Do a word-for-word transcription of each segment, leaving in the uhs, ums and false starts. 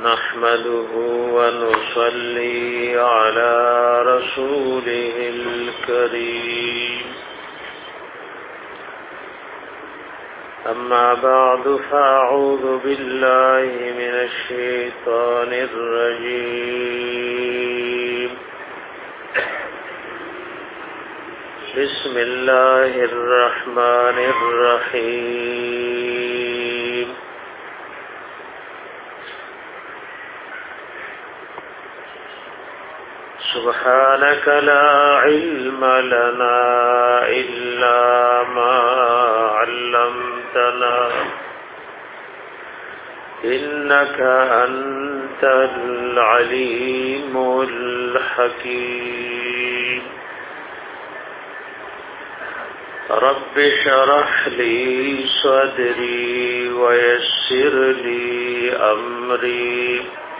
نحمده ونصلي على رسوله الكريم أما بعد فأعوذ بالله من الشيطان الرجيم بسم الله الرحمن الرحيم سبحانك لا علم لنا إلا ما علمتنا إنك أنت العليم الحكيم رب اشرح لي صدري ويسر لي أمري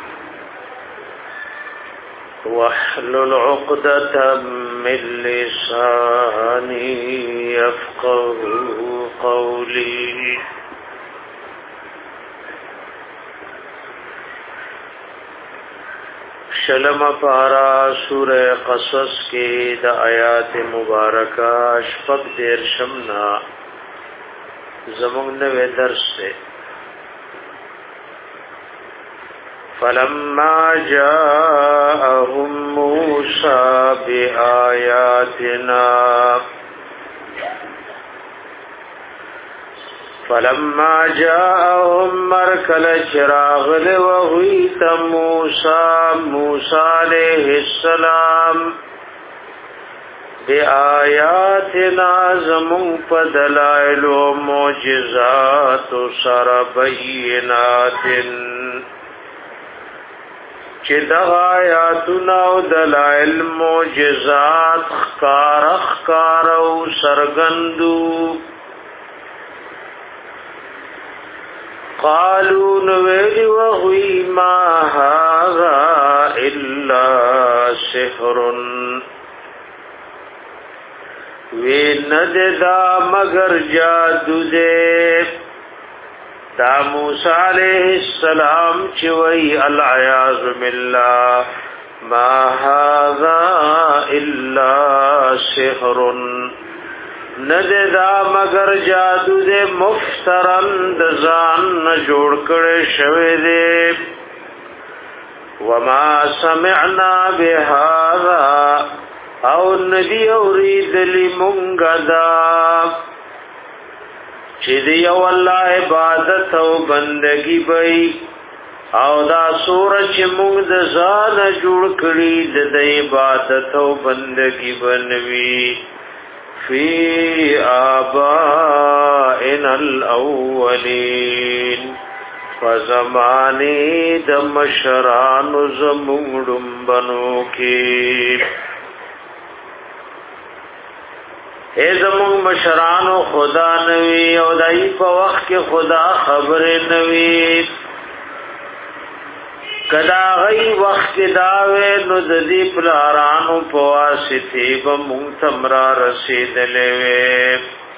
واحلل عقدة من لساني يفقه قولي شلم پارا سورہ قصص کے دا آیات مبارکہ شپق دیر شمنا زمون نوے درس سے فلما جاءهم موسى بآياتنا فلما جاءهم مركل چراغ وغيت موسى موسى عليه السلام بآياتنا زمون فدلائل ومعجزات سر بينات چه دغا آیاتنا و دلائل معجزات خکار خکار و سرگندو قالوا نویل وغوی ما هذا الا سحر وی نددا مگر جادو دے دا موسیٰ علیہ السلام چوئی العیاذ باللہ ما هذا الا سحر نددا مگر جادو دے مفترن دزان نجوڑ کڑے شوے دے وما سمعنا بهذا او ندی اورید لی منگدا چی دی واللہ عبادت او بندگی بئی او دا سورج مونگ دا زان جوڑ کری دا دا عبادت او بندگی بنوی فی آبائنا الاولین فزمانی دا مشران زمونگڑم بنو کی اے زمون مشرانو خدا نوی او دای په وخت کې خدا خبر نوی کدا غي وخت کې داوې نو د دې پلارانو په واسطه به مونږ تمرا رسیدلې وې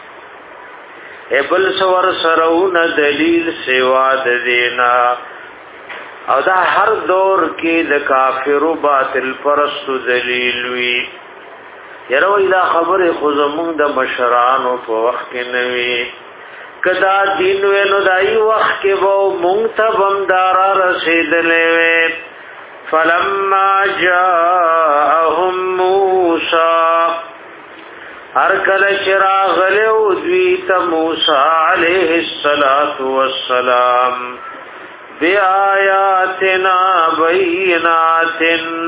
ابل سور سرون دلیل سیوا د دینا او دا هر دور کې د کافرو باطل پرستو دلیل وی یروی دا خبر خوزمون دا مشرانو پا وقت کے نوی کدا دین وینو دائی وقت کے وہ منتبم دارا رسید لیوے فلما جاءهم موسیٰ ہر کل چراغ لیو دویت موسیٰ علیہ السلام بی آیاتنا بینات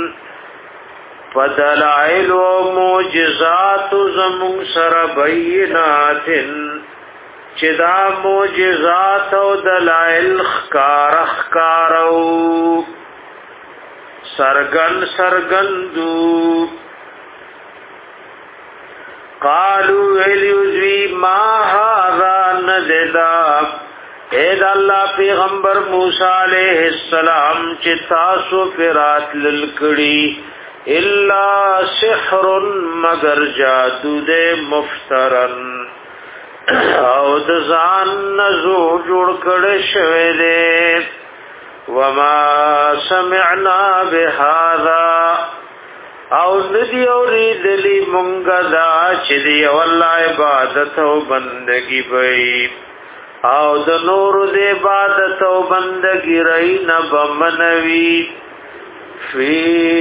فدلائل و معجزات زمون سر بینات چدا معجزات و دلائل خکار خکارو سرگن سرگندو قالو ویلیوزوی ما هذا نددا اید اللہ پیغمبر موسیٰ علیہ السلام چتاسو فرات للکڑی الا سحر مگر جادو دے مفترن او د ځان نزو جوړ کړه شوی دې وما سمعنا بهذا او ندی اوریدلی مونږه دا چې دی والله عبادت او بندگی وي او د نور د عبادت او بندگی رہی نه بمنوي فی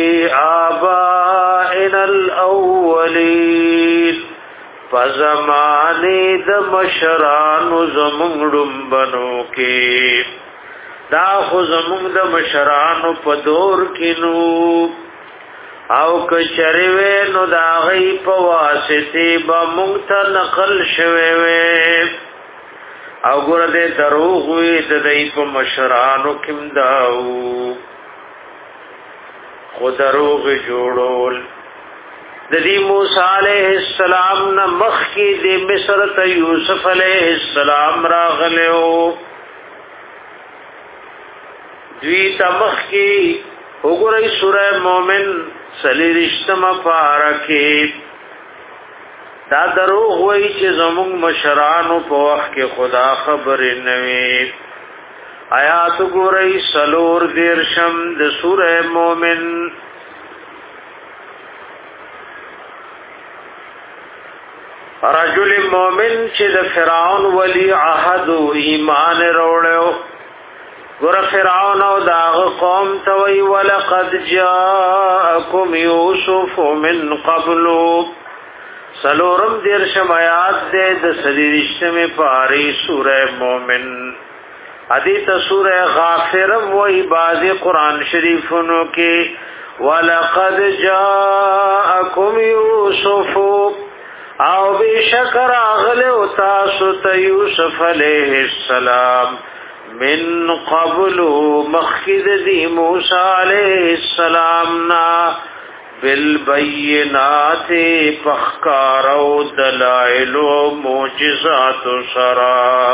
آبائنا الاولین فزمانی د مشرانو زمونږ بنو کې دا خو زمونږ د مشرانو په دور کې نو او کچریوه نو دا غي په واسطه به مونږ ته نقل شوه وي او ګور دې دروغ وي د دې په مشرانو کې داو خو دروغ جوړول د دې موسی عليه السلام نه مخ کې د مصر ته یوسف عليه السلام راغلو دوی تمخ کې وګورئ سورہ مومن سلی رشتما پارکی دا دروغ وای چې زموږ مشرانو په وخت کې خدا خبر نوي آیات ګورئ سلور دیرشم د سورہ مومن رجل مومن چې د فرعون ولی عهد او ایمان وروړو ګور فرعون او داغ قوم توي ولقد جاءكم يوسف من قبل سلورم دیر شمایات دے د سلیشتم پاری سورہ مومن حدیث سورہ غافرم وہی بازی قرآن شریفنو کے ولقد جاءكم يوسف او بشکر اغل تاسو ته یوسف علیہ السلام من قبل مخید دی موسی علیہ السلام نا بالبینات فخکار و دلائل و معجزات و شراب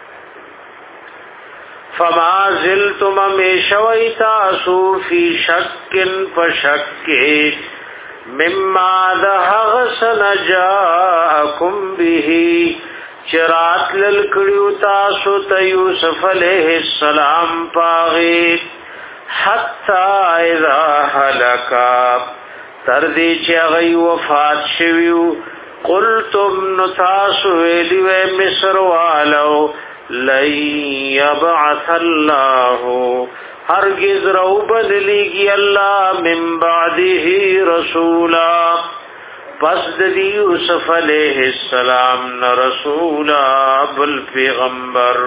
فما زلتم امیشوی تاسو فی شکن پشکی مما دهغسن جاءکم بیہی چرات للکڑیو تاسو تا یوسف علیہ السلام پاغی حتی اذا حلکا تردی چاگئی وفات شویو قلتم نتاسو ویلیو مصر والو لن یبعث اللہ ہرگز رو بدلیگی اللہ من بعده رسولا پس د یوسف علیہ السلام نہ رسولا بل پیغمبر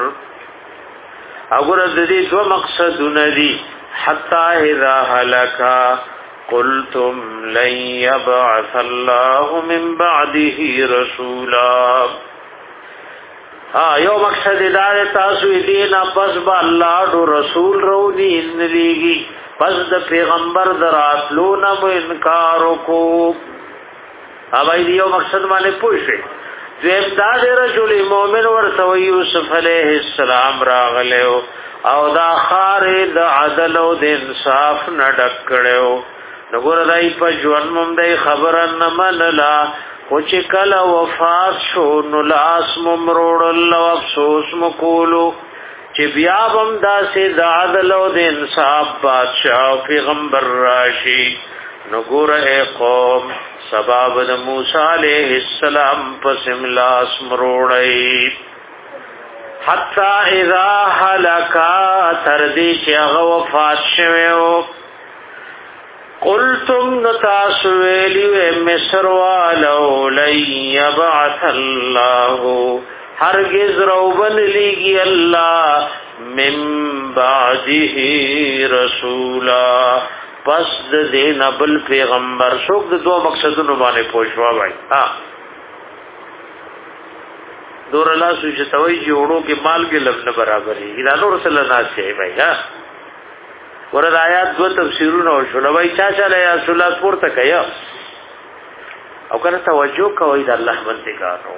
اگر د دې دو مقصد ندی حتا اذا هلكا قلتم لن يبعث الله من بعده رسولا ها یو مقصد دا تاسو دې نه پس با الله دو رسول رو دي ان لګي پس د پیغمبر دراتلو نه انکار وکړو اوای دیو مقصد باندې پوښی زم دا د رجل مؤمن ورته یوسف علیہ السلام راغلو او دا خارې د عدل او د انصاف نه ډکړو نګور دای په ژوند مم دای خبره نه منلا او چې کله وفات شو نو لاس ممروړ الله افسوس مکولو چې بیا هم دا سي د عدل او د انصاف بادشاہ او پیغمبر راشي نګور اے قوم سباب د موسی علیہ السلام پس ملاس مروړی حتا اذا هلكا تردی چې هغه وفات شوه قلتم نتاسو ویلیو مصر والو لن یبعث اللہ ہرگز روبن لیگی اللہ من بعده رسولا پس د دین بل پیغمبر شوک د دو مقصدونو باندې پوښوا وای ها دور الله سوچ توي جوړو کې مال کې لفظ برابرې دا نور رسول الله نه شي وای ها ورته آیات دو تفسیرونه او شلوي چا چا له رسول الله پورته کیا او کنه توجه کوي د الله باندې کارو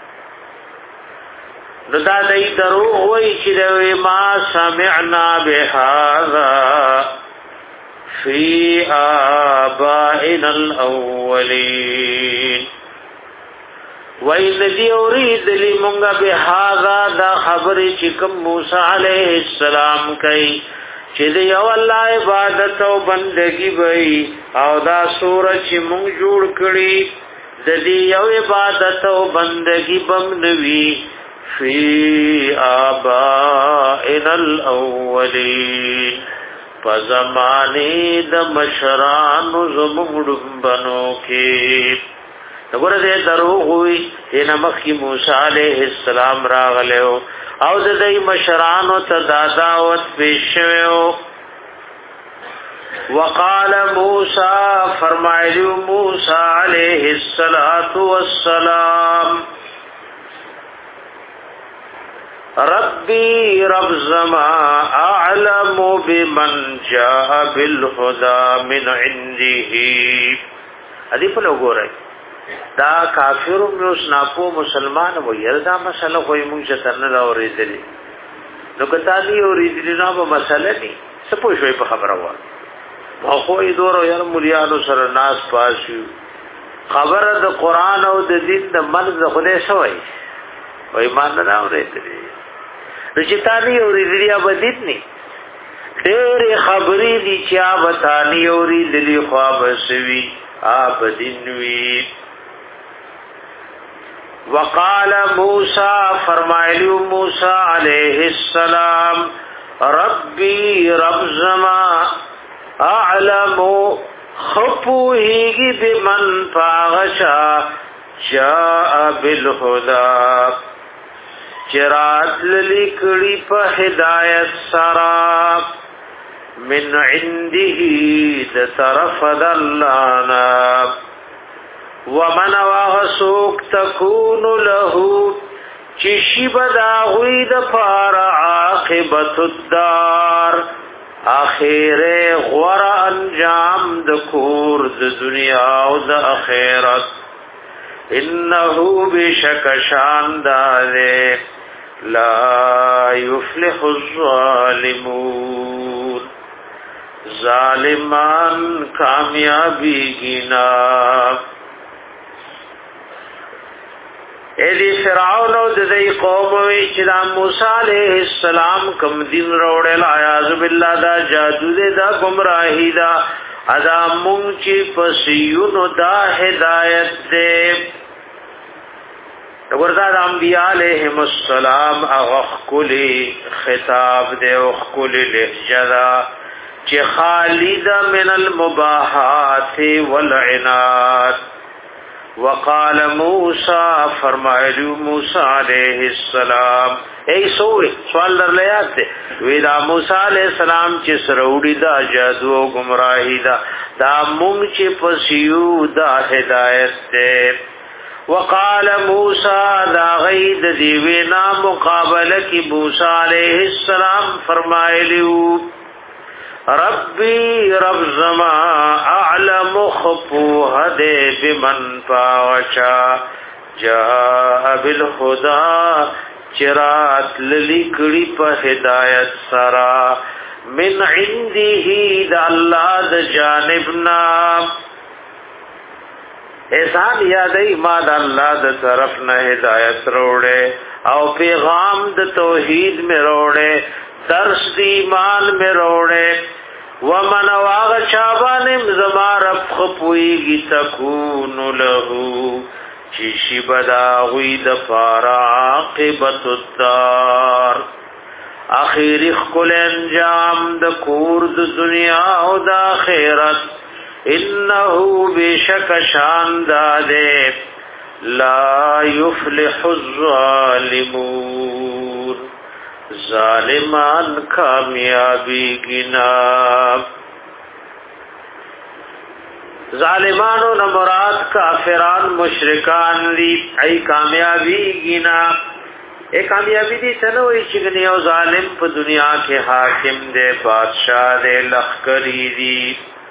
نو دا دای درو وای چې ما سمعنا بهذا فی آبائنا الاولین وای ندی اوریدلی مونږه به هاذا دا خبرې چې کوم موسی علیه السلام کوي چې دی او الله عبادت او بندگی وای او دا سورج مونږ جوړ کړی د دې یو عبادت او بندگی بم نوی فی آبائنا الاولین فزمانی د مشران زموږ بنو کې وګوره دې دروغ وي ان مخکې موسی علیه السلام راغلو او د دې مشرانو ته دعوت پیش شوه وقال موسی فرمایلی موسی علیه السلام ربی رب زما اعلم بمن جاء بالهدى من عنده ادي په وګوره دا کافر مسنافو مسلمان و یلدا مسله کوئی مونږ ته نه اورېدلی نو کته دی اورېدلی نو په مسله نه څه پوښوي په خبره و ما خو یې دورو یار مليانو سره ناس پاسو خبره د قران او د دین د مرز خدای شوی وای مان نه اورېدلی نو چې تانی اورېدلی ابدیت نه ډېر خبرې دي چې ابتانی اورېدلی خو بسوي ابدین وی وقال موسی فرمایلی موسی علیہ السلام ربی رب زما اعلم خپوهیږي بمن فاغشا جاء بالهدى چرات للیکړي په هدایت سرا من عنده د طرف د الله نا ومن واغسوک تكون له چشی بدا غوی د پار عاقبت الدار اخیر غور انجام د کور د دنیا او د اخرت انه بشک شاندار لا يفلح الظالمون ظالمان کامیابی گینا ایدی فرعون او ددی قوم وی چې دا موسی علیہ السلام کم دین روړل اعاذ بالله دا جادو دې دا گمراهی دا ادا مونږ چې پسیونو دا هدایت دې ورته د انبیاء علیهم السلام اغه کلی خطاب دې او کلی لهجه چې خالد من المباحات والعنات وقال موسی فرمایلی موسی علیہ السلام ای سوې سوال درلیات وی دا موسی علیہ السلام چې سروړی دا جادو او گمراهی دا دا مونږ چې پسیو دا هدایت ده وقال موسی دا غید دی وینا مقابله کی موسی علیہ السلام فرمایلیو ربی رب زما اعلم خفوه دے بمن پاوچا جاء بالخدا چرات للکڑی پا ہدایت سرا من عنده دا اللہ دا جانبنا احسان یادئی ما دا اللہ دا طرفنا ہدایت روڑے او پیغام دا توحید میں روڑے درس دی ایمان میں روڑے ومن واغ چابانم زما رب خپویگی تکون لہو چیشی بدا غوی دفار عاقبت الدار اخیر اخکل انجام دکور د دنیا او دا خیرت انہو بیشک شاندادے لا یفلح الظالمون ظالمان کامیابی گنا ظالمانو نمراد کافران مشرکان دی ای کامیابی گنا اے کامیابی دی تنوی چگنی او ظالم پا دنیا کے حاکم دے بادشاہ دے لخکری دی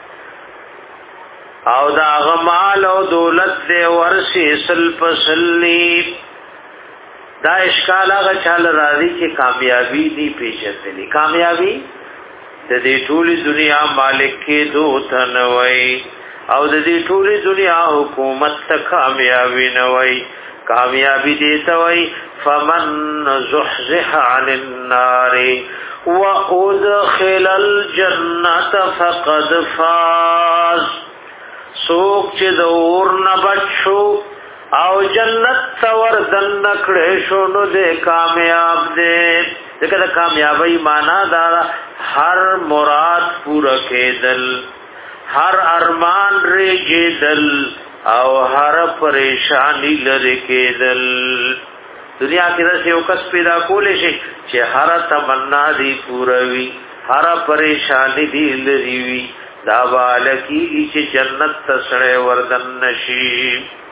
او دا غمال او دولت دے ورسی سل پسلی دا اشکال آغا چال راضی چه کامیابی دی پیشتلی کامیابی دا دی طول دنیا مالک کی دو تنوی او د دې ټولې دنیا حکومت ته کامیابی نه وای کامیابی دې ته وای فمن زحزح عن النار وادخل الجنه فقد فاز سوک چې د اور نه بچو او جنت تور دن کړه شو نو دې کامیاب دې دغه کامیابی معنا دا هر مراد پورا کېدل هر ارمان رېږدل او هر پریشانی لری کېدل دنیا کې رسې او کس پیدا کولې شي چې هر تمنا دی پوروي هر پریشانی دی لری وي دا والکی چې جنت تسړې وردن نشي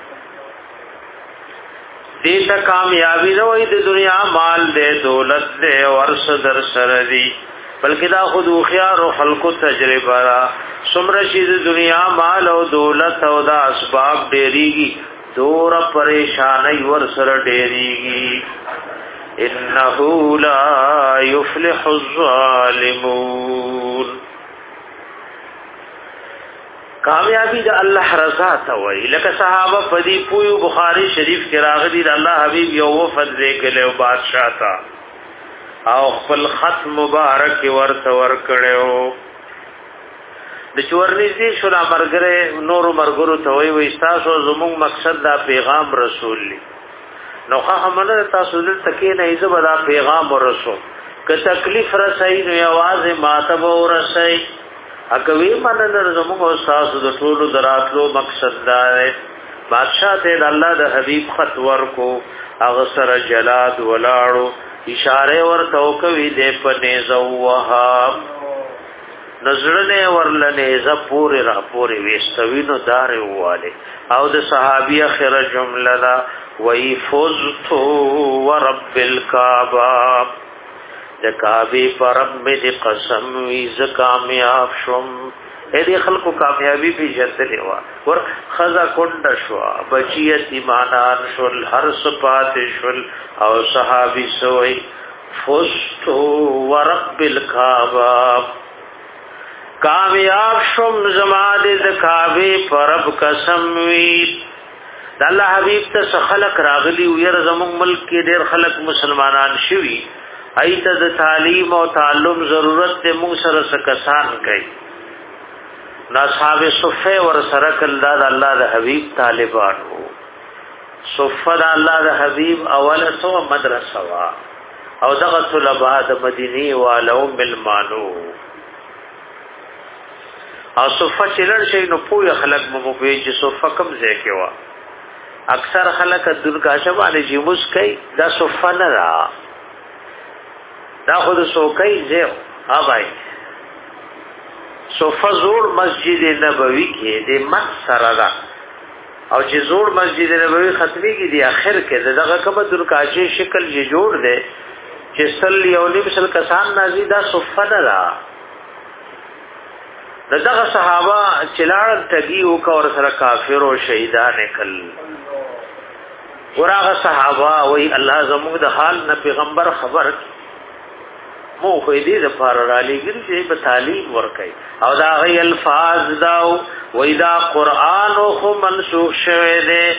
دې ته کامیابی نه وي د دنیا مال دې دولت دې ورس در سره دی بلکې دا خود خيار او خلق تجربه را سمره شي د دنیا مال او دولت او دا اسباب ډېریږي دور پریشانای ور سره ډېریږي انه لا يفلح الظالمون کامیابی د الله رضا ته وای لکه صحابه پدی پویو بخاری شریف کې راغلي د الله حبیب یو وفد لیکلو بادشاہ تا او خپل خط مبارک ورته ور کړو د چورنيزي شورا مرګره نور مرګرو ته وای وای تاسو زموږ مقصد دا پیغام رسول لی نو خامنه تاسو دې تکې نه ایزه دا پیغام ورسو که تکلیف رسای نو आवाज ماتب ورسای اګوی مننه زموږ استاد د ټولو دراتلو مقصد دا دی بادشاہ ته د الله د حبیب خط ورکو هغه سره جلاد ولاړو اشاره ورته کوي دې په نيزو وها نظرنه ورلنه ز پورې را پورې وستوینو دار واله او د صحابي اخر جمله دا وای فزت ورب الكعبه د کعبه پر رب دې قسم وی ز کامیاب شوم اې دې خلکو کامیابی په جرته لیوا ور خزا کند شو بچیت ایمانان شول هر صفات شول او صحابي سوئی فزت ورب الكعبه کامیاب شوم زماد د کعبه پر رب قسم وی د الله حبیب ته خلق راغلی وير زموږ ملک کې ډېر خلق مسلمانان شوي ایت د تعلیم او تعلم ضرورت ته موږ سره سکسان کوي نا اصحاب صفه ور سره کله د الله د حبیب طالبان وو صفه د الله د حبیب اوله سو مدرسه وا او دغه طلبه د مدینه والو ملمانو او صفه چلن شي نو پوی خلق مو په چې صفه کم ځای کې وا اکثر خلق درګه شواله چې مسکای دا صفه نه را دا خود سوکای زیو ها بھائی صفه زور مسجد نبوی کې د مت سره دا او چې زور مسجد نبوی ختمي کې دی اخر کې دغه کبه درکاچي شکل یې جوړ دی چې صلی او نبی صلی کسان نازي دا صفه نه را دغه صحابه چلاړ تګي او کا ور سره کافر او شهیدان کل ورغه صحابه وای الله زموږ د حال نه پیغمبر خبر مو خو دې د فار را لګل چې په تعلیم ورکي او دا غي الفاظ داو وای دا قران خو منسوخ شوه دې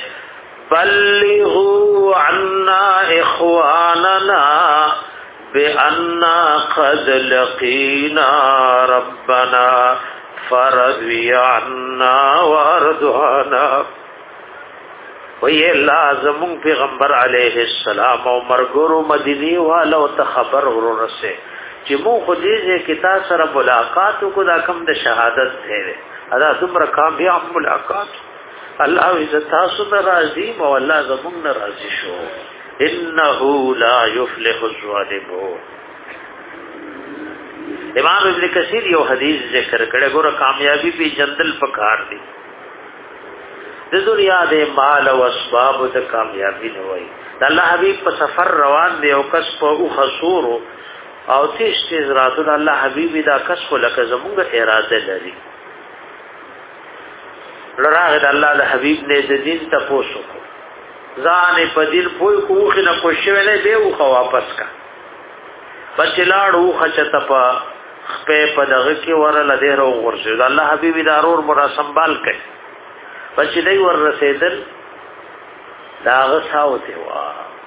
بلغوا عنا اخواننا بأن قد لقينا ربنا فرضي عنا وارضانا وی لازم پیغمبر علیہ السلام او مرګورو مدینی والو ته خبر ورسه چې مو خو دې کې تاسو سره ملاقات کو دا کم د شهادت دی ادا دومره کامیاب ملاقات الله عزت تاسو راضی او الله زموږ راضی شو انه لا يفلح الظالمون امام ابن کثیر یو حدیث ذکر کړه ګوره کامیابی په جندل پکار دی د دنیا د مال او اسباب د کامیابی نه وای د الله حبیب په سفر روان دی او کس په او خسور او تیز تیز راتو د الله حبیب دا کس کو لکه زموږ اراده لري لراغ د الله د حبیب نه د دین تاسو کو ځان په دل پوي کو خنه کو شوی نه دی او واپس کا بچلاړو خچته په په پدغه کې ورل دې رو ورشه الله حبيبي دارور مرا سنبال کړي پس دې ور رسیدل داغه ساوته وا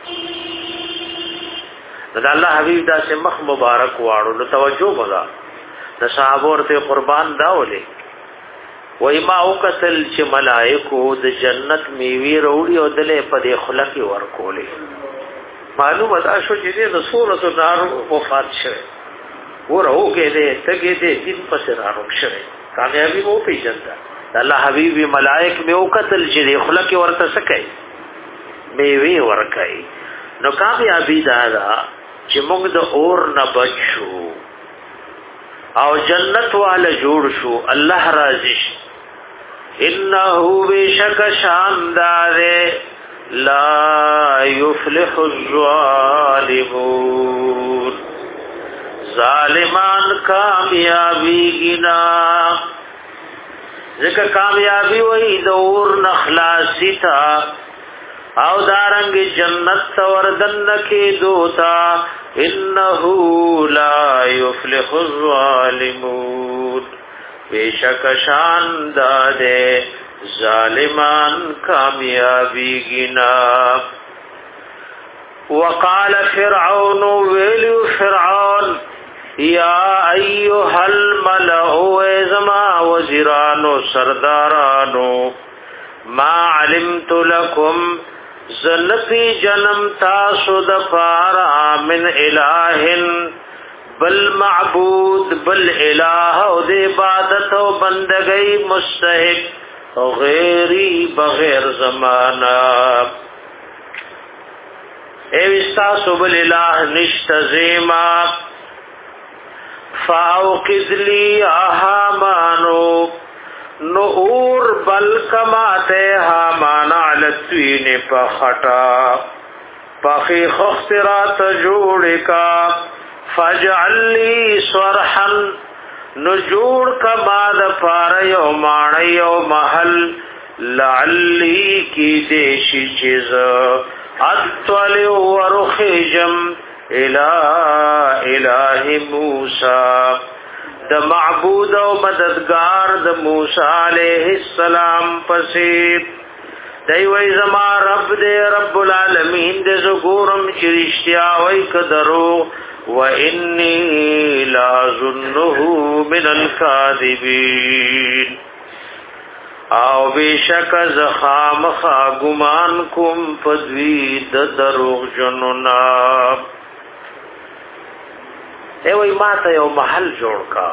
دا الله حبيب دا سه مخ مبارک واړو نو توجه وکړه د صحابه ورته قربان داولې وای ما او کتل چې ملائکو د جنت میوي وروړي او دله په دې خلق ورکولې معلومه ده شو چې د رسولت نار وفات شوه ورو کې دې تګې دې دین پس راو شوه کامیابی وو پیژنده الله حبيب ملائک مې او کتل چې خلق ورته سکے میوي ورکای نو کامیابی دا چې موږ د اور نه بچو او جنت والا جوړ شو الله راضي انه بشک شاندار لا يفلح الظالمون ظالمان کامیابی گنا ځکه کامیابی وای د اور نخلاصی تا او دارنګ جنت وردن کې دوتا انه لا يفلح الظالمون بیشک شان داده ظالمان کامیابی گنا وقال فرعون ویلو فرعون یا ایها الملأ ازما وزیرانو سردارانو ما علمت لكم زنفی جنم تاسو د پارا من الہ بل معبود بل الہ او د عبادت او بندگی مستحق غیری بغیر زمانہ اے استاسو بل الہ نشت زیما فاوقذ لی آہامانو نور بل کماتے حامان علتوین پا خطا پاخی خخترات جوڑکا فجعل لی سورحن نجوڑ کماد پار یو مان یو محل لعلی کی دیشی چیز اتولی ورخیجم الہ الہ موسیٰ د معبود او مددگار د موسی علیہ السلام پسې دی وای زما رب دې رب العالمین دې زګورم چې رښتیا وای کدرو و انی لا ظنه من الکاذبین او بشک زخام خا ګمان کوم پدوی د دروغ جنونا اے وای ماته یو محل جوړ کا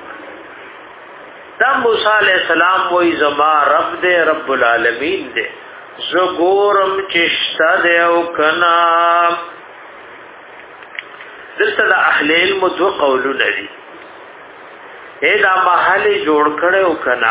دا موسی علیہ السلام وای زما رب دې رب العالمین دې زګورم چشتا دې او کنا دلته د اهل علم دو قولونه دي اے دا محل جوړ کړو کنا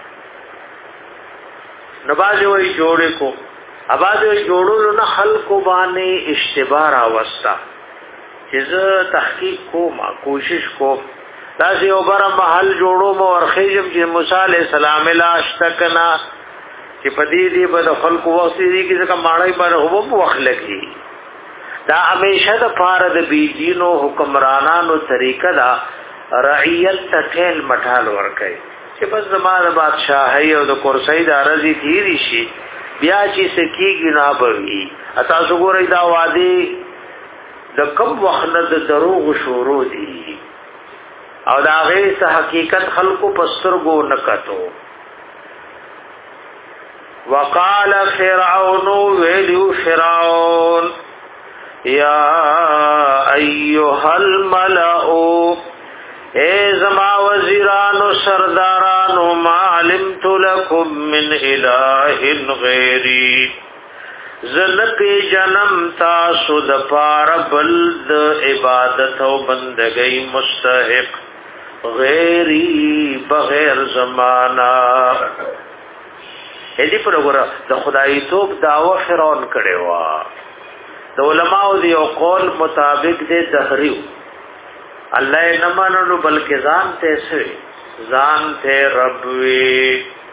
نباز وای جوړې کو اباز وای جوړولو نه خلق باندې اشتباه راوستا چې تحقیق کوم کوشش کوم تاسو یو بر محل جوړو مو ورخیجم چې موسی علیہ السلام لا اشتکنا چې پدې دې په خلق وخت دې کې ځکه ماړی باندې هو په وخت لګي دا همیشه د فارد بی دینو حکمرانانو طریقه دا رعیت تټل مټال ورکي چې بس زماره بادشاہي او د کرسۍ د ارزي تیری شي بیا چې سکیږي نه بوي تاسو ګورئ دا وادي د کم وخت د دروغ شروع دي او دا غیر حقیقت خلقو پسترګو نکاتو وقال فرعون ویلو فرعون یا ایها الملأ اے زما وزیرانو سردارانو ما علمت لكم من اله غیری زنپی جنم تاسو د پار بلد عبادت او بندگی مستحق غیری بغیر زمانہ ایدی پر وګوره د خدای توپ داوا فرعون کړي وا د علماء دی او قول مطابق دې دهریو الله نه منلو بلکې ځان ته سي ځان ته رب وی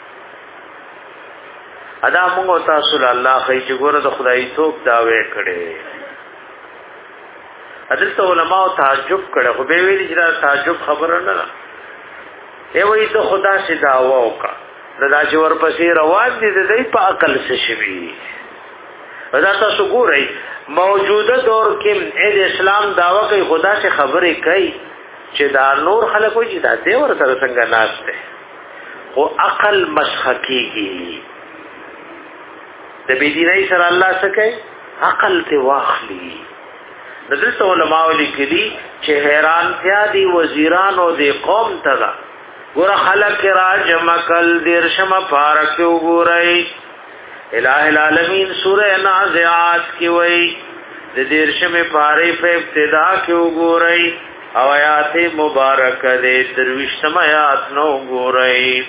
ادا موږ تاسو الله خی چې ګوره د خدای توپ داوي کړي حضرت علماء تعجب کړه خو به ویل چې تعجب خبره نه ده ای وای ته خدا سے دعوا وکا دا چې ورپسې روان دي د دې په عقل څه شوی دا تاسو ګورئ موجوده دور کې د اسلام دعوا کوي خدا سے خبرې کوي چې دا نور خلک وي چې دا دې ورته څنګه ناشته او عقل مسخکیږي د بيدینۍ سره الله څه کوي عقل ته واخلي د دې علماء لیکلي چې حیران تیا دي وزیرانو د قوم ته ګور خلق را جمع کل دیرشم پارک وګورئ الہ العالمین سورہ نازعات کی وئی د دیرشم پارے په ابتدا کې وګورئ او آیات مبارکه د درویشتم آیات نو وګورئ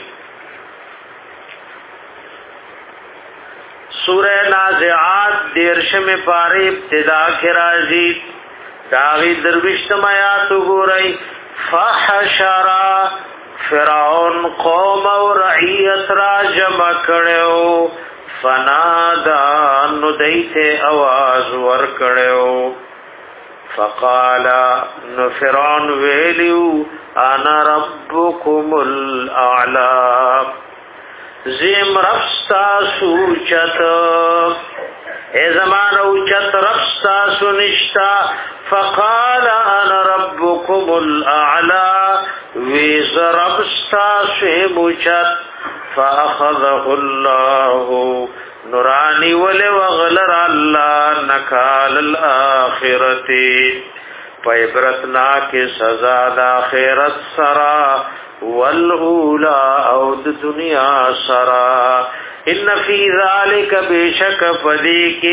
سورہ نازعات دیرشم پارے ابتدا کې راځي داغي درویشتم آیات وګورئ فحشرا فرعون قوم او رعیت را جمع کړو فنادا نو دیته आवाज ور کړو فقال نو فرعون ویلو انا ربکم الاعلى زم رفستا سوچت اے زمان اوچت رفستا سنشتا فقال انا ربکم الاعلى ویز رفستا سوچت فاخذه الله نورانی ول وغلر الله نکال الاخرته پیبرتنا کې سزا د اخرت سرا والاولى او د دنیا سرا ان فی ذلک بشک فدیک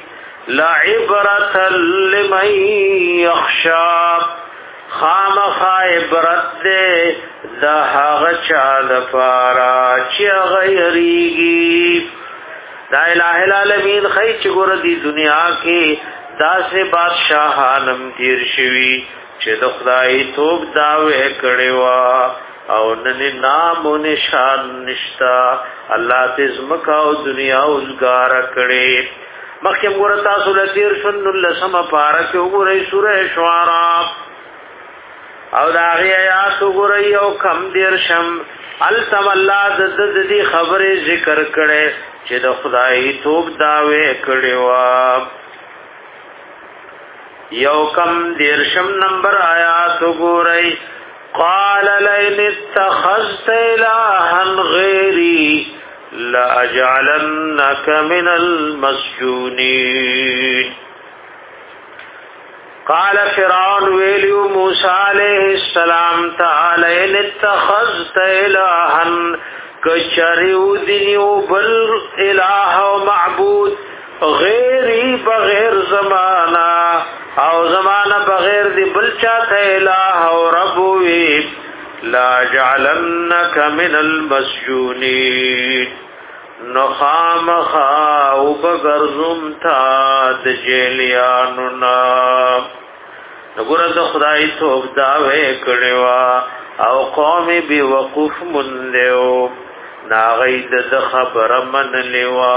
لعبرة لمن یخشى خامخ عبرت دے دا هغه چا د پارا چې غیریږي دا الہ العالمین خی چې ګور دی دنیا کې داسې بادشاہانم تیر شوی چې د خدای توب داوی کړي او نن نام او نشان نشتا الله دې زمکا او دنیا اوسګار کړي مخکې ګور تاسو لتیر شن لسم پارا کې وګورئ سورہ شعراء او دا غي آیات وګورئ او کم دیرشم التم الله د دې خبره ذکر کړي چې د خدای توب داوی کړي وا یو کم دیرشم نمبر آیات وګورئ قال لئن اتخذت الها غيري لاجعلنك من المسجونين قال فرعون ویلو موسی علیہ السلام تعالی ان اتخذت الها کچریو دینیو بل الہ و معبود غیری بغیر زمانہ او زمانہ بغیر دی بل چاہتا الہ و ربوی لا جعلنک من المسجونین نخام خاو بگرزم تا د جیلیانونا نگورد خدای توب داوے کڑیوا او قومی بی وقوف مندیو ناغید د خبر من لیوا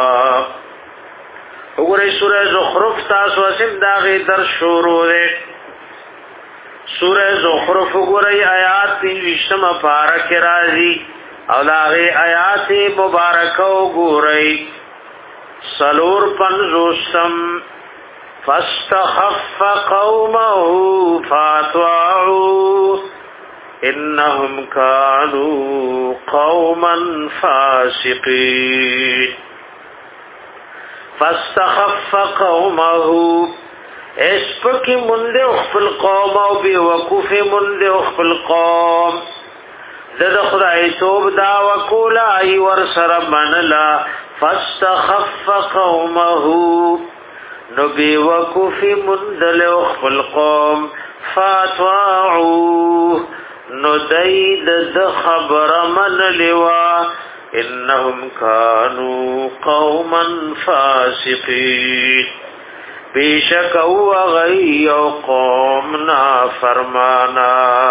وګورئ سورہ زخرف تاسو اسیم داغي در شروع ده سورہ زخرف وګورئ آیات تیشتم پارک راځي او داغي آیات مبارکه وګورئ سلور پنځوستم فاستخف قومه فاطاعوا انهم كانوا قوما فاسقين فاستخف قومه اسپکی منده اخفل قوم او بی وقوف منده اخفل قوم دد خدای توب دا وکولا ای ورسر منلا فاستخف قومه نو بی وقوف منده اخفل قوم فاتواعوه نو دید د خبر من لوا انهم كانوا قوما فاسقين بیشک او غی او قومنا فرمانا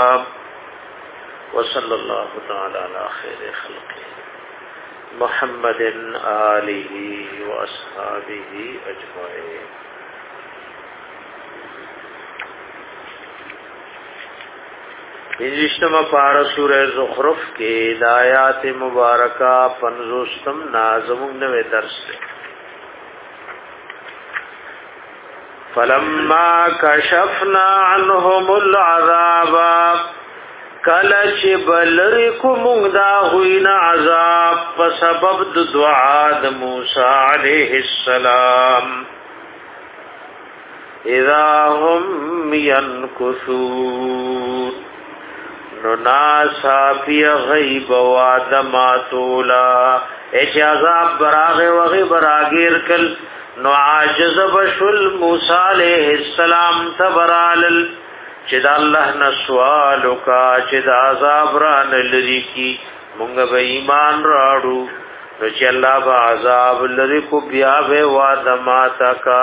وصلی اللہ تعالی علی خیر خلقه محمد آلہ و اصحابہ اجمعین. انجشتما پارا سورہ زخرف کے دایات مبارکہ پنزوستم نازمون نوے درس دے فلما کشفنا عنهم العذاب کلچ بلرکو مونگدا ہوئینا عذاب فسبب دعا د موسیٰ علیہ السلام اذا هم ینکثون نناسا فی غیب وادماتولا ایچ عذاب براغ وغی براغیر کل نو عاجز بشل موسیٰ علیہ السلام تبرالل چید اللہ نسوالو کا چید عذاب ران لری کی منگ با ایمان راڑو نو چی اللہ با عذاب لری کو بیاب وادماتا کا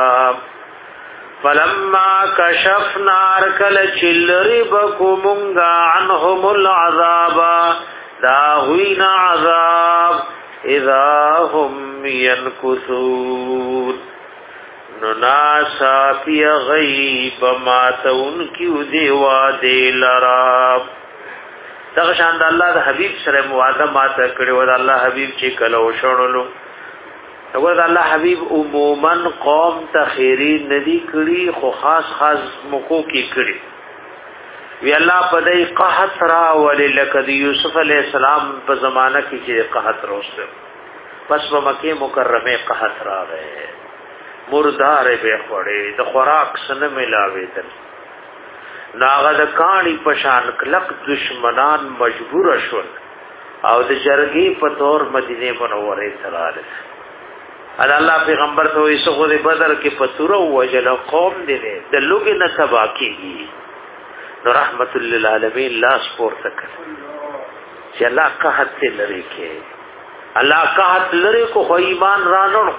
فلما کشفنا ارکل چلری بکو منگا عنهم العذاب داغوین عذاب اذا هم ینکثون نناسا پی غیب ماتا انکیو دیوا دی لراب دغشان دا اللہ دا حبیب سر مواده ماتا کڑی و دا اللہ حبیب چی کلو شنلو وګور الله حبیب عموما قوم ته خیری ندی کړي خو خاص خاص موکو کې کړي وی الله په دې قحط را وللک دی یوسف علی السلام په زمانہ کې چې قحط روسته پس په مکه مکرمه قحط راغی مردار به خوړې د خوراک سره ملاوي دل ناغه د کانی پشان کلک دشمنان مجبور شول او د جرګي په تور مدینه منوره تراله ادا الله پیغمبر ته وې سغه د بدر کې پتور او وجل قوم دې د لوګي نه تبا کیږي نو رحمت للعالمین لا سپور تک چې الله قحط لري کې الله قحط لري کو خو ایمان رانو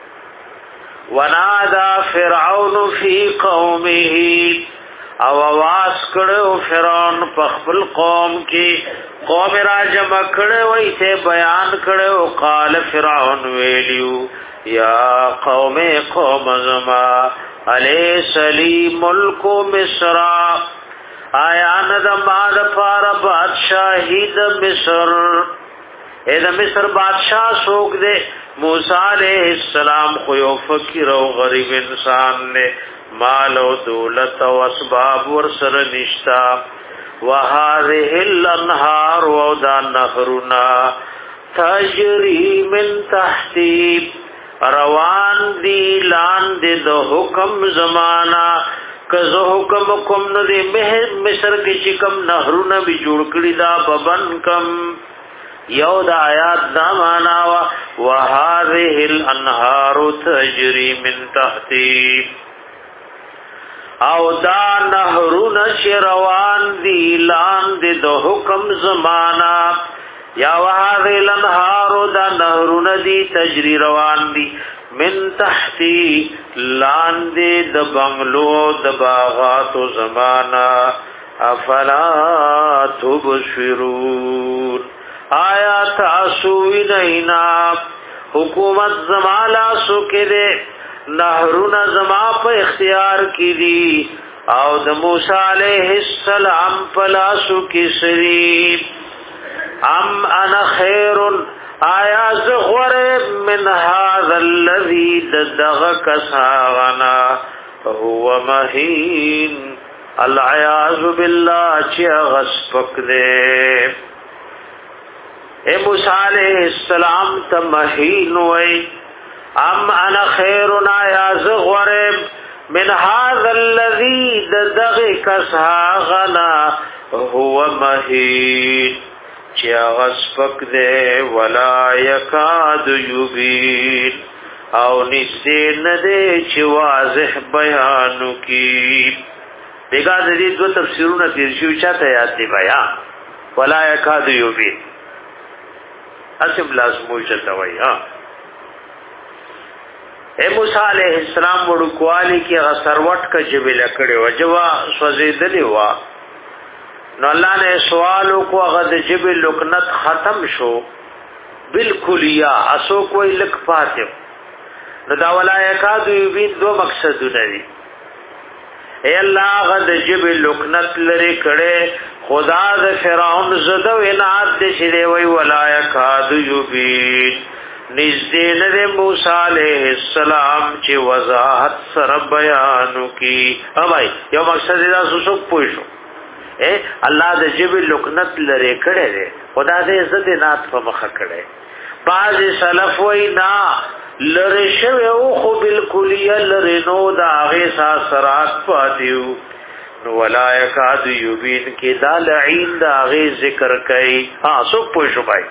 ونادى فرعون في قومه او आवाज کړو فرعون په خپل قوم کې قوم راجم کړو وې ته بیان کړو قال فرعون ویلیو یا قوم قوم زما الیس لی ملک مصر آیا ند ما د پار بادشاہی د مصر اے د مصر بادشاہ سوک دے موسی علیہ السلام خو یو فقیر او غریب انسان نے مال او دولت او اسباب ور سره نشتا وهذه الانهار ودا نهرنا تجري من تحتي روان دی لان دی د حکم زمانہ کزو حکم کوم نو دی مصر کې چې کوم نهرونه به جوړ کړی دا ببن کم یو د آیات دا معنا وا وهذه الانهار تجري من تحتي او دا نهرونه شروان دی لان دی د حکم زمانہ یا وهذه الانهار دا نهرونه دی تجری روان دی من تحتی لان دی د بنگلو د باغات زمانہ افلا تبصرون آیا تاسو وینینا حکومت زمالا سو کده نهرون زما په اختیار کی دی او د موسی علیہ السلام پلاسو کی سری ام انا خیر آیا زغور من هذا الذي دغك ساغنا هو مهین العیاذ بالله چه غسپک دے اے موسی علیہ السلام تمهین وی ام انا خیرنا یا زغور من هذا الذي دغك ساغنا هو مهین چه غسپک دے ولا یکاد یبین او نسین دے چه واضح بیانو کی دیگا دید دو تفسیرون تیرشیو چاہتا یاد دی بیا ولا یکاد یبین اسم لازموی چلتا وی ہاں اے موسیٰ علیہ السلام وڑکوالی کی غسروٹ کا جبی لکڑی و جوا سوزیدلی وا نو اللہ نے سوالو کو اغد جب لکنت ختم شو بالکلیا اسو کوئی لک پاتیو نو دا ولا یکادو یبین دو مقصدو ندی اے الله غد جب لکنت لري کړه خدا د فرعون زده وینات دې شری وی ولا یکاد یبین نزدې نه موسی علیہ السلام چې وضاحت سره بیانو کی اوبای یو مقصد دا سوسو پوښو اے الله د جب لکنت لري کړه دې خدا دې عزت نات په مخ کړه باز سلف وینا لری شوی او خو بالکلیه لری نو دا غي سرات پاتیو نو ولا یکاد یبین کی دا لعین دا غي ذکر کئ ها سو پوښو بھائی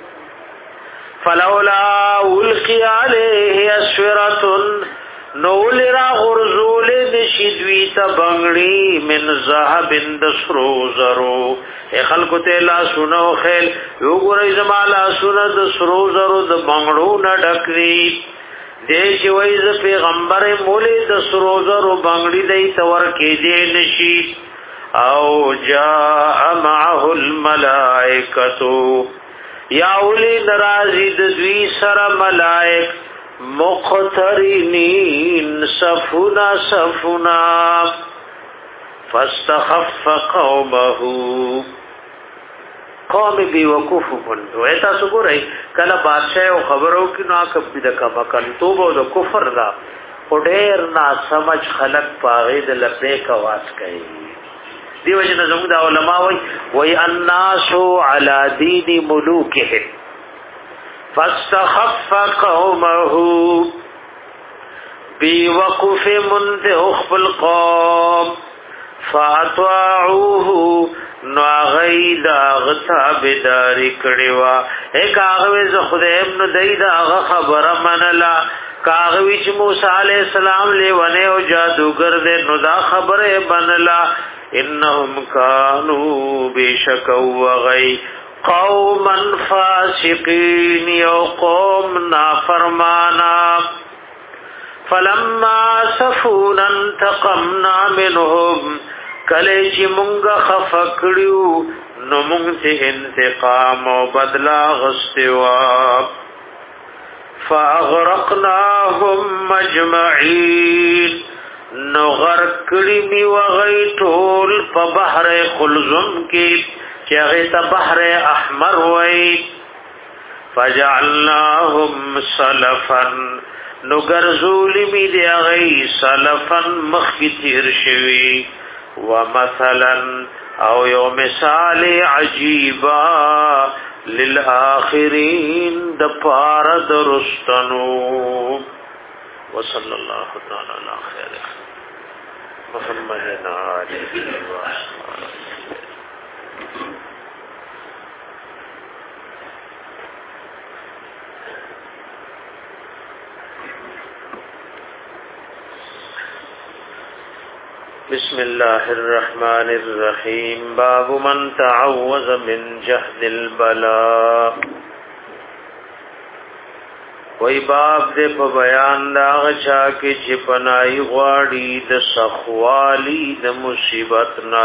فلولا القی علیه اسورۃ نو لرا غرزول نشدوی تا بنگڑی من ذهب دسرو زرو اے خلقو تیلا سنو خیل یو گرئی زمالا سنو دسرو زرو د بنگڑو نڈکری دیش ویز پیغمبر مولی دسرو زرو بنگڑی دی تور کی دی نشی او جاء معه الملائکتو یا اولی نرازی دوی سر ملائک مقترنین صفنا صفنا فاستخف قومه قوم بی وقوف بندو ایتا سگو رئی کلا بادشاہ او خبرو کی ناکب بی دکا مکن توبو دا کفر دا خودیر نا سمجھ خلق پاغید لپیک آواز کئی دیو جن زمون دا علماء وی وی الناسو علا دین ملوکہم فاستخف قومه بوقف منتخف القوم فاطاعوه نو غید غتا بداری کړيوا ایک هغه ز خدایم نو دایدا خبر منلا کاغوی چې موسی علی السلام لیونه او جادوگر دې نو دا خبره بنلا انهم كانوا بشکوا غی قوما فاسقین یو قوم نافرمانا فلما سفونا انتقمنا منهم کلی چی منگا خفکڑیو نو منگ تی انتقام و بدلا غستوا فاغرقناهم مجمعین نو غرکڑی می وغیطول پا بحر خلزم کی چاہیتا بحر احمر وی فجعلناهم سلفا نگر ظلمی دی غی سلفا مخی تیر شوی ومثلا او یو مثال عجیبا للآخرین دپار درستنو وصلی اللہ تعالی علی خیر محمد علیہ وآلہ بسم الله الرحمن الرحيم باب من تعوذ من جهد البلاء وی باب دے په بیان دا غچا کې چې پناهي غواړي د سخوالي د مصیبت نا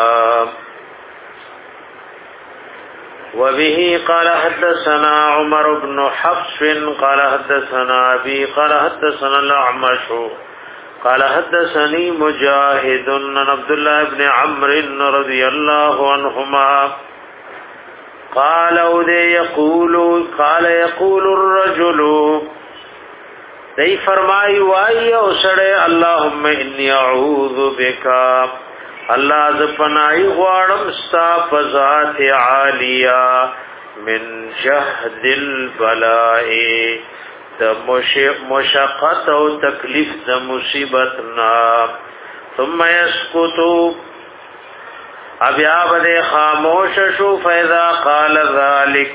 وبه قال حدثنا عمر بن حفص قال حدثنا ابي قال حدثنا الاعمش قال حدثني مجاهد عن عبد الله بن عمرو رضي الله عنهما قال يقول قال يقول الرجل دی فرمای وای او سړی اللهم اني اعوذ بك الله ز پنای غواړم ستا په ذات عالیا من جهد البلاء د مشقت او تکلیف د مصیبت نا ثم يسكت ابیا بده خاموش شو فاذا قال ذلك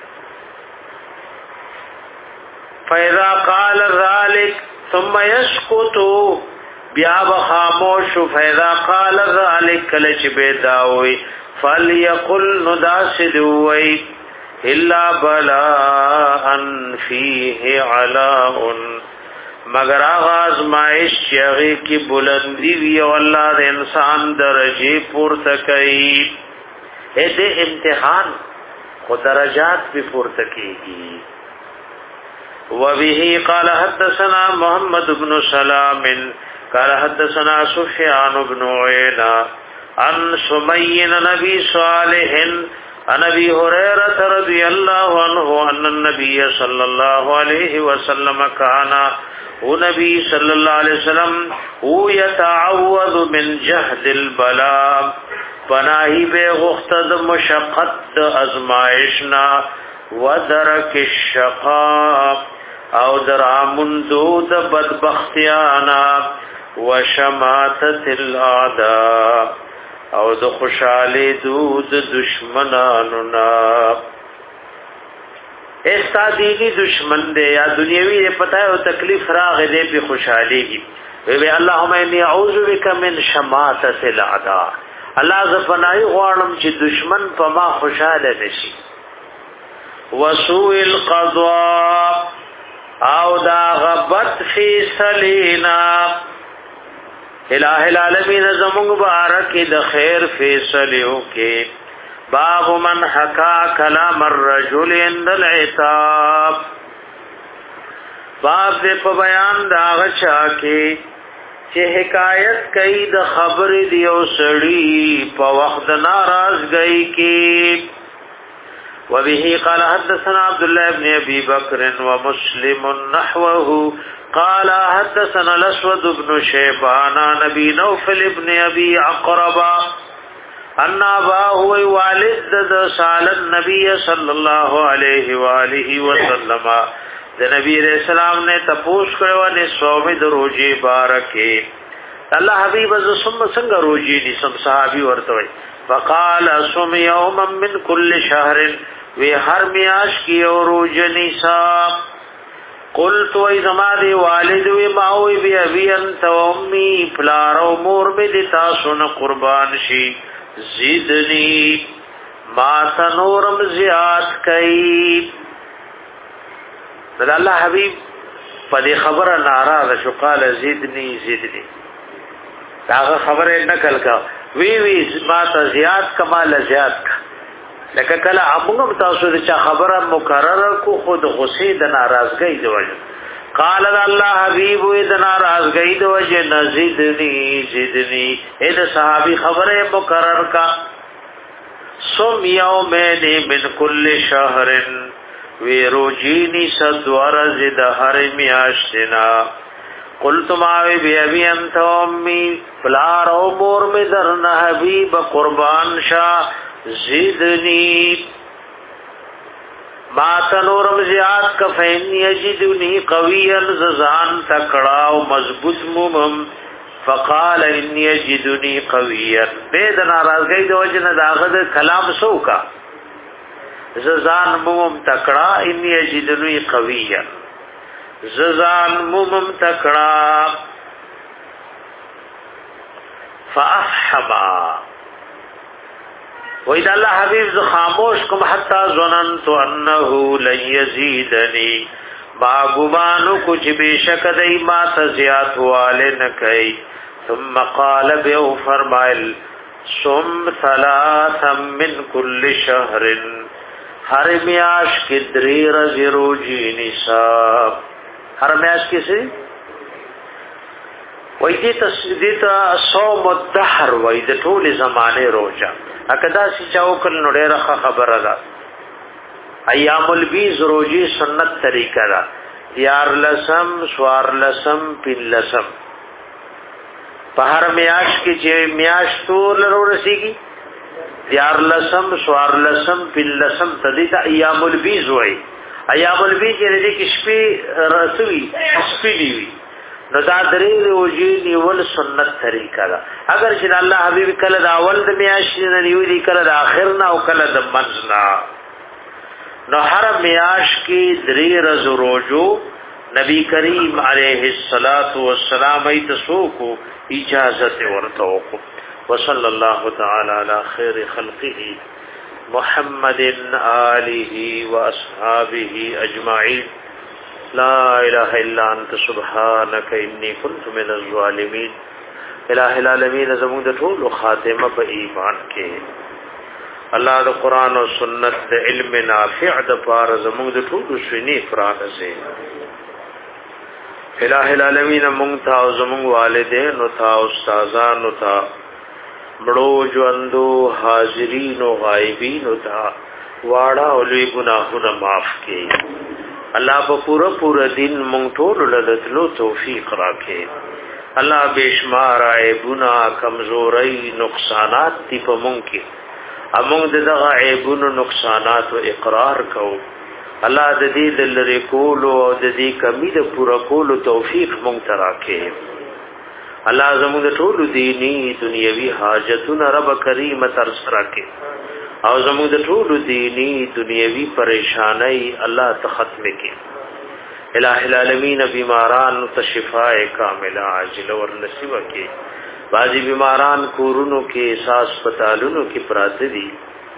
فاذا قال ذلك ثم يسكت بیا خاموش شو فاذا قال ذلك کلچ بداوي فليقل نداسدوي الا بلاء فيه علاء مگر آغاز مائش چیغی کی بلندی وی او اللہ دے انسان درجے پورته کئی اے دے امتحان خود درجات بھی پورته کیگی وبه قال حدثنا محمد بن سلام قال حدثنا سفيان بن عيينة عن سمي نبي صالح عن ابي هريره رضي الله عنه ان النبي صلى الله عليه وسلم كان ونبي صلى الله عليه وسلم هو يتعوذ من جهد البلاء پناہی بے غختد مشقت ازمائشنا ودرک الشقاء او درامندود بدبختیانا وشماتت الاعداء او د خوشالی دود دشمنانو نا ایستا دینی دشمن دے یا دنیاوی دے پتہ ہے تکلیف راغ دے پی خوشالی گی وی اللہم انی اعوذ بک من شماتت الاعداء اللہ زفنائی غوانم چی دشمن پا ما خوشحال نشی وسوء القضاء او دا غبت فی سلینا الہ العالمین زمونگ بارک د خیر فیصلیوں کے باب من حکا کلام الرجل عند العتاب باب دے پا بیان دا غچا کے چې حکایت کوي د خبر دیو سړی په وخت ناراضګۍ کې وبه قال حدثنا عبد الله بن ابي بكر ومسلم نحوه قال حدثنا الاسود بن شيبان نبي نوفل بن ابي عقرب ان اباه والد سال النبي صلى الله عليه واله وسلم د نبی رسول الله نے تپوس کړو نه سومې د روزي بارکه الله حبيب از سم څنګه روزي دي سم صحابي ورته وي وقال صوم يوما من كل شهر وی هر میاش کی او روزنی صاحب قلت وای زمادي والد وی ماوي بي ابي انت امي فلارو مور به دي تاسو نه قربان شي زیدنی ما تنورم زیات کئ الله حبیب په دې خبره ناراضه شو قال زیدنی زیدنی داغه خبره نقل کا وی وی ما ته زیات کمال زیات کا لکه کله امغه تاسو چې خبره مکرره کو خود غصې د ناراضګۍ دی وجه قال الله حبیب د ناراضګۍ دی وجه نزیدنی زیدنی اې د صحابي خبره مکرر کا سم یومین من کل شهر وی روجینی صدور زد هر میاشتنا قلت ماوی بی ابی انت امی فلار او مور می درن حبیب قربان شا زدنی ما تنورم زیاد کفین یجدنی قویا ززان تکڑاو مضبوط ممم فقال ان یجدنی قویا بید ناراضگئی دو وجن داغد کلام سو کا ززان مومم تکڑا ان یجدنی قویا ززان مومم تکڑا فافحما وإذا الله حبیب ز خاموش کم حتی ظننت انه لن یزیدنی ما گمانو کچھ بیشک دی ما تزیات والے نکئی ثم قال بیو فرمائل سم ثلاثا من کل شهر ہر میاش کی دری رضی روجی نصاب ہر میاش کی سی وی دیتا دیتا صوم الدحر وی دی طول زمانے روجا اکدا سی چاوکل نوڑے رخا خبر دا ایام البیز روجی سنت طریقہ دا یار لسم سوار لسم پین لسم پہر میاش کی چی میاش طول رو رسی کی دیار لسم سوار لسم پل لسم تدیتا ایام البیز ہوئی ایام البیز یعنی دی کشپی رسوی کشپی لیوی نو دا دری روجی نیول سنت طریقہ دا اگر چن اللہ حبیب کل دا اول دا میاشن نیوی دی کل دا آخرنا او کل دا منزنا نو ہر میاش کی دری رز روجو نبی کریم علیہ السلام ایتسوکو اجازت ورطوکو وصلى الله تعالى على خير خلقه محمد آله وأصحابه أجمعين لا إله إلا أنت سبحانك إني كنت من الظالمين الہ العالمین زمون د ټول خاتمه په ایمان کې الله د قران او سنت د علم نافع د پار زمون د ټول سنی فرانه سي الہ العالمین مونږ ته او زمونږ والدین او ته استادان او ته مړو ژوندو حاضرین او غایبین او ته واړه او لوی ګناهونه معاف کړي الله په پورا پورا دین مونږ ټول له توفیق راکړي الله بشمار عیبونه کمزوري نقصانات دی په مونږ کې امونږ دغه عیبونو نقصانات او اقرار کوو الله د دې لری کول او د دې کمی د پورا کول توفیق مونږ ته راکړي الله زموږ ټول دینی دنیوي حاجتونه رب کریم تر سره کړي او زموږ د ټول دینی دنیوي پریشانای الله ته ختم کړي الہ العالمین بیماران ته شفاء کامله عاجل ور نصیب کړي بعضی بیماران کورونو کې احساس پتالونو کې پراته دي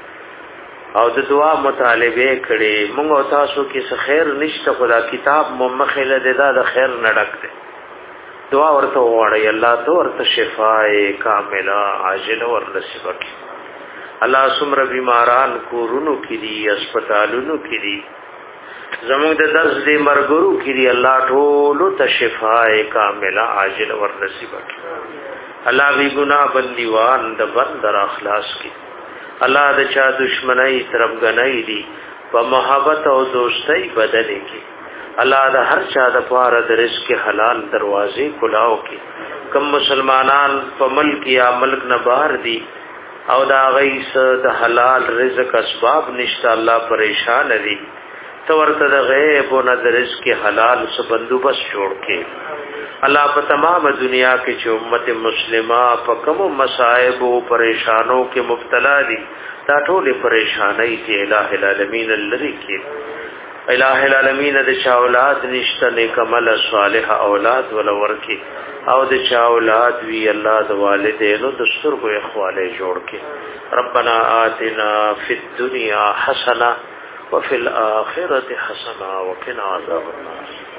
او د دعا مطالبه کړي موږ او تاسو کې څه خیر نشته خدا کتاب ممخله د د خیر نډک دي دعا ورته وړي الله ته ورته شفاء کامله عاجل ور نصیب کړي الله سمره بیماران کورونو کې دي هسپتالونو کې دي زموږ د درس دې مرګرو کې دي الله ټول ته شفاء کامله عاجل ور نصیب کړي الله وی ګناه بندیوان د بندر اخلاص کړي الله د چا دشمنی طرفګنۍ دي په محبت او دوستۍ بدلې کې الله د هر چا د پاره د رزق حلال دروازې کلاو کې کم مسلمانان په ملک یا ملک نه بهر دي او دا غیس د حلال رزق اسباب نشته الله پریشان دي تو ورته د غیب او د رزق حلال څخه بندوبست جوړ کې الله په تمام دنیا کې چې امت مسلمه په کوم مصائب او پریشانو کې مبتلا دي دا ټول پریشانای دي الہ العالمین لری کې الہ العالمین د چا اولاد نشته نیک عمل صالح اولاد ولور کې او د چا اولاد وی الله د والدینو د سترګو اخواله جوړ کې ربنا آتنا فی الدنیا حسنه وفي الاخره حسنه وقنا عذاب النار